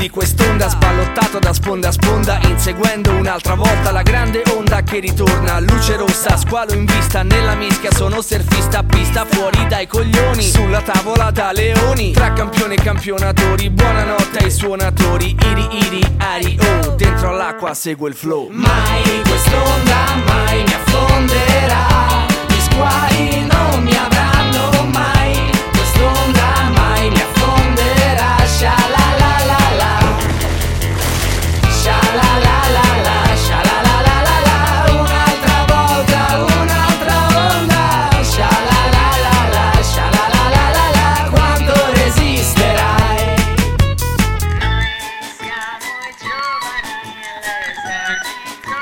quest'onda, sballottato da sponda a sponda, inseguendo un'altra volta la grande onda che ritorna. Luce rossa, squalo in vista, nella mischia sono surfista a pista, fuori dai coglioni, sulla tavola da leoni, tra campioni e campionatori, buonanotte ai suonatori, iri iri ari oh, dentro all'acqua segue il flow. Mai quest'onda mai mi affonderà, gli squali non mi avranno mai, quest'onda mai mi affonderà, sha la la la la, sha la la la la, sha la la la la la, un'altra volta, un'altra onda, sha la la la la, sha la la la la la, quanto resisterai? Siamo i giovani nell'esercito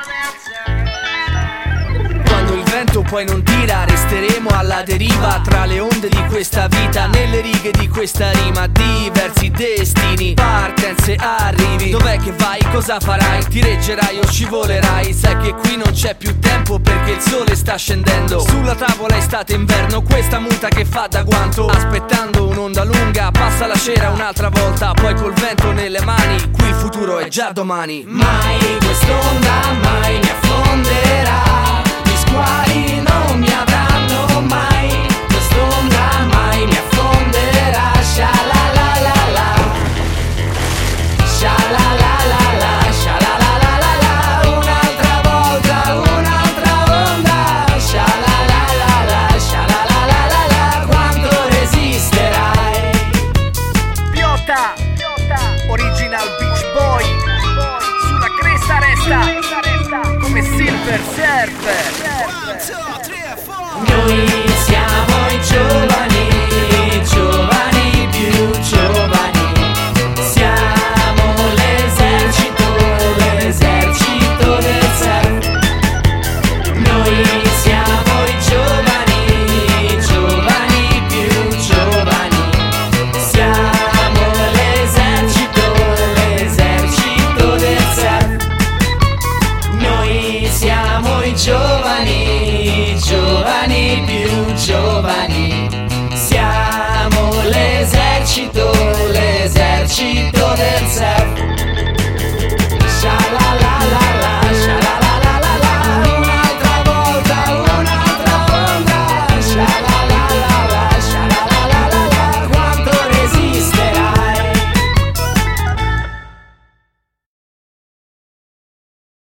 del sole. Quando il vento poi non tira, resteremo alla deriva tra le onde di questa vita, nelle righe di questa rima, diversi destini, partenze, arrivi. Dov'è che vai? Cosa farai? Ti reggerai o scivolerai? Sai che qui non c'è più tempo perché il sole sta scendendo. Sulla tavola estate inverno, questa muta che fa da guanto, aspettando un'onda lunga, passa la cera un'altra volta, poi col vento nelle mani, qui il futuro è già domani. Mai quest'onda mai mi affonderà, gli squali non mi avranno mai, quest'onda mai mi affonderà, sha la la la la, sha la la la la, sha la la la la la, un'altra volta, un'altra onda, sha la la la la, sha la la la la la, quanto resisterai? Piotta, original beach boy, sulla cresta resta come Silver Surfer. Noi